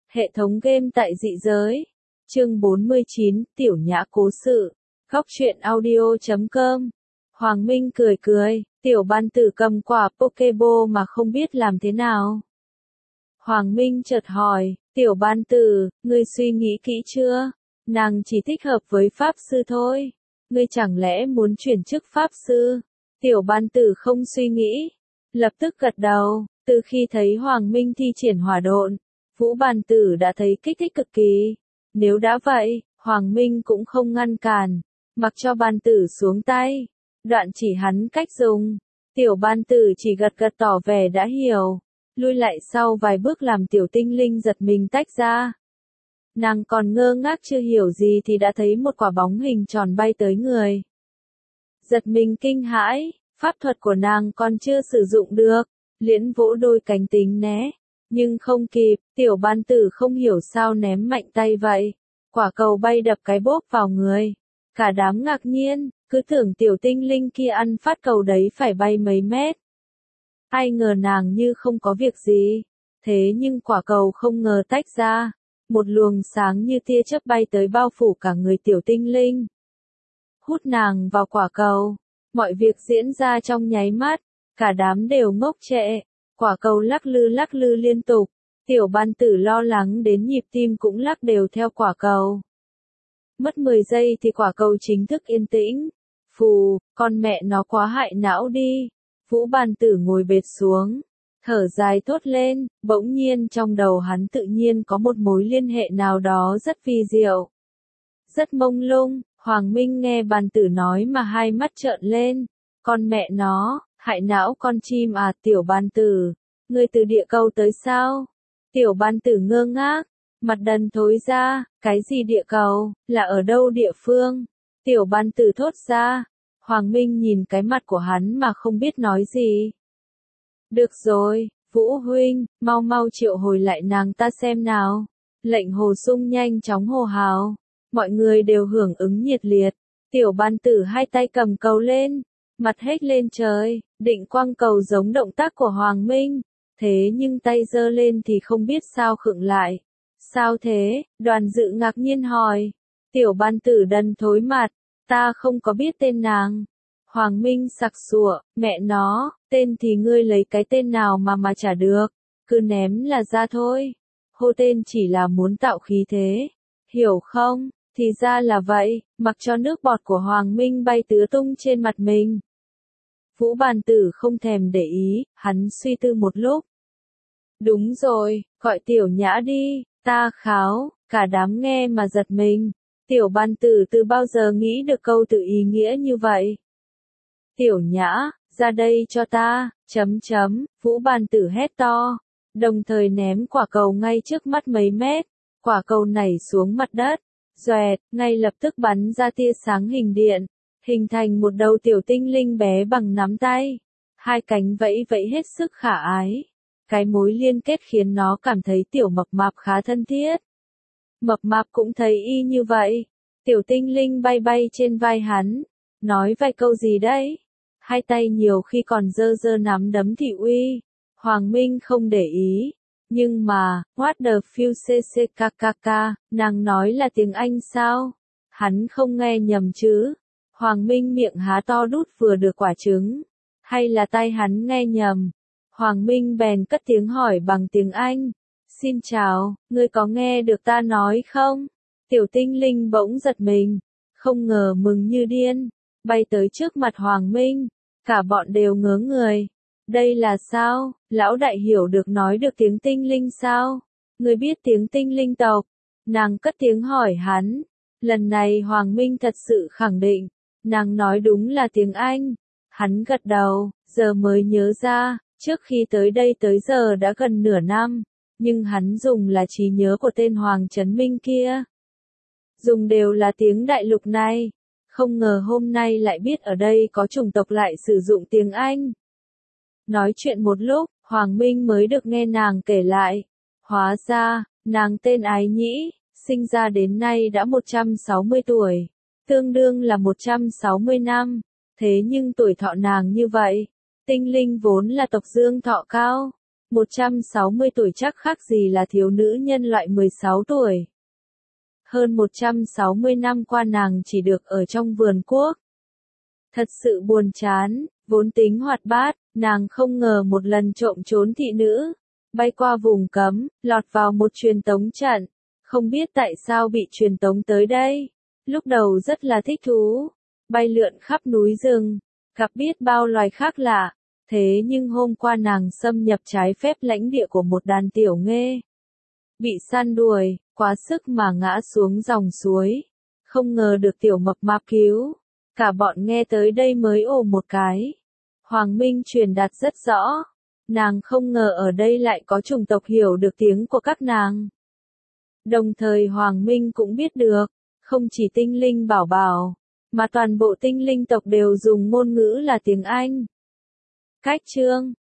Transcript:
Hệ thống game tại dị giới. Chương 49, Tiểu Nhã cố sự. Góc truyện audio.com. Hoàng Minh cười cười, tiểu ban tử cầm quả Pokeball mà không biết làm thế nào. Hoàng Minh chợt hỏi, tiểu ban tử, ngươi suy nghĩ kỹ chưa? Nàng chỉ thích hợp với pháp sư thôi. Ngươi chẳng lẽ muốn chuyển chức pháp sư? Tiểu ban tử không suy nghĩ. Lập tức gật đầu, từ khi thấy Hoàng Minh thi triển hỏa độn, Vũ Bàn Tử đã thấy kích thích cực kỳ. Nếu đã vậy, Hoàng Minh cũng không ngăn cản, mặc cho Bàn Tử xuống tay, đoạn chỉ hắn cách dùng. Tiểu Bàn Tử chỉ gật gật tỏ vẻ đã hiểu, lui lại sau vài bước làm tiểu tinh linh giật mình tách ra. Nàng còn ngơ ngác chưa hiểu gì thì đã thấy một quả bóng hình tròn bay tới người. Giật mình kinh hãi, pháp thuật của nàng còn chưa sử dụng được, liền vỗ đôi cánh tính né. Nhưng không kịp, tiểu ban tử không hiểu sao ném mạnh tay vậy. Quả cầu bay đập cái bốp vào người. Cả đám ngạc nhiên, cứ tưởng tiểu tinh linh kia ăn phát cầu đấy phải bay mấy mét. Ai ngờ nàng như không có việc gì. Thế nhưng quả cầu không ngờ tách ra. Một luồng sáng như tia chớp bay tới bao phủ cả người tiểu tinh linh. Hút nàng vào quả cầu. Mọi việc diễn ra trong nháy mắt. Cả đám đều ngốc trệ. Quả cầu lắc lư liên tục, tiểu ban tử lo lắng đến nhịp tim cũng lắc đều theo quả cầu. Mất 10 giây thì quả cầu chính thức yên tĩnh. Phù, con mẹ nó quá hại não đi. Vũ Bàn Tử ngồi bệt xuống, thở dài thốt lên, bỗng nhiên trong đầu hắn tự nhiên có một mối liên hệ nào đó rất vi diệu. Rất mông lung, Hoàng Minh nghe Bàn Tử nói mà hai mắt trợn lên, con mẹ nó. Hại não con chim à, tiểu ban tử, ngươi từ địa cầu tới sao? Tiểu ban tử ngơ ngác, mặt đần thối ra, cái gì địa cầu, là ở đâu địa phương? Tiểu ban tử thốt ra, Hoàng Minh nhìn cái mặt của hắn mà không biết nói gì. Được rồi, Vũ huynh, mau mau triệu hồi lại nàng ta xem nào. Lệnh Hồ Sung nhanh chóng hô hào, mọi người đều hưởng ứng nhiệt liệt. Tiểu ban tử hai tay cầm cầu lên, mặt hết lên trời, định quăng cầu giống động tác của Hoàng Minh, thế nhưng tay giơ lên thì không biết sao khựng lại. Sao thế? Đoàn dự ngạc nhiên hỏi. Tiểu ban tử đần thối mặt, ta không có biết tên nàng. Hoàng Minh sặc sụa, mẹ nó, tên thì ngươi lấy cái tên nào mà chả được, cứ ném là ra thôi. Hô tên chỉ là muốn tạo khí thế, hiểu không? Thì ra là vậy, mặc cho nước bọt của Hoàng Minh bay tứ tung trên mặt mình. Vũ Bàn Tử không thèm để ý, hắn suy tư một lúc. Đúng rồi, gọi tiểu nhã đi, ta kháo, cả đám nghe mà giật mình. Tiểu Bàn Tử từ bao giờ nghĩ được câu tự ý nghĩa như vậy? Tiểu nhã, ra đây cho ta, Vũ Bàn Tử hét to, đồng thời ném quả cầu ngay trước mắt mấy mét, quả cầu nảy xuống mặt đất, xoẹt, ngay lập tức bắn ra tia sáng hình điện. Hình thành một đầu tiểu tinh linh bé bằng nắm tay. Hai cánh vẫy vẫy hết sức khả ái. Cái mối liên kết khiến nó cảm thấy tiểu mập mạp khá thân thiết. Mập mạp cũng thấy y như vậy. Tiểu tinh linh bay bay trên vai hắn. Nói vài câu gì đấy? Hai tay nhiều khi còn giơ giơ nắm đấm thị uy. Hoàng Minh không để ý. Nhưng mà, what the fuck, nàng nói là tiếng Anh sao? Hắn không nghe nhầm chứ? Hoàng Minh miệng há to đút vừa được quả trứng. Hay là tai hắn nghe nhầm? Hoàng Minh bèn cất tiếng hỏi bằng tiếng Anh. Xin chào, ngươi có nghe được ta nói không? Tiểu tinh linh bỗng giật mình. Không ngờ mừng như điên. Bay tới trước mặt Hoàng Minh. Cả bọn đều ngớ người. Đây là sao? Lão đại hiểu được nói được tiếng tinh linh sao? Ngươi biết tiếng tinh linh tộc? Nàng cất tiếng hỏi hắn. Lần này Hoàng Minh thật sự khẳng định. Nàng nói đúng là tiếng Anh. Hắn gật đầu, giờ mới nhớ ra, trước khi tới đây tới giờ đã gần nửa năm, nhưng hắn dùng là trí nhớ của tên Hoàng Trấn Minh kia. Dùng đều là tiếng đại lục này. Không ngờ hôm nay lại biết ở đây có chủng tộc lại sử dụng tiếng Anh. Nói chuyện một lúc, Hoàng Minh mới được nghe nàng kể lại. Hóa ra, nàng tên Ái Nhĩ, sinh ra đến nay đã 160 tuổi. Tương đương là 160 năm, thế nhưng tuổi thọ nàng như vậy, tinh linh vốn là tộc dương thọ cao, 160 tuổi chắc khác gì là thiếu nữ nhân loại 16 tuổi. Hơn 160 năm qua nàng chỉ được ở trong vườn quốc. Thật sự buồn chán, vốn tính hoạt bát, nàng không ngờ một lần trộm trốn thị nữ, bay qua vùng cấm, lọt vào một truyền tống trận. Không biết tại sao bị truyền tống tới đây. Lúc đầu rất là thích thú, bay lượn khắp núi rừng, gặp biết bao loài khác lạ. Thế nhưng hôm qua nàng xâm nhập trái phép lãnh địa của một đàn tiểu nghê. Bị săn đuổi, quá sức mà ngã xuống dòng suối. Không ngờ được tiểu mập mạp cứu. Cả bọn nghe tới đây mới ồ một cái. Hoàng Minh truyền đạt rất rõ. Nàng không ngờ ở đây lại có chủng tộc hiểu được tiếng của các nàng. Đồng thời Hoàng Minh cũng biết được, không chỉ tinh linh bảo bảo, mà toàn bộ tinh linh tộc đều dùng ngôn ngữ là tiếng Anh. Cách chương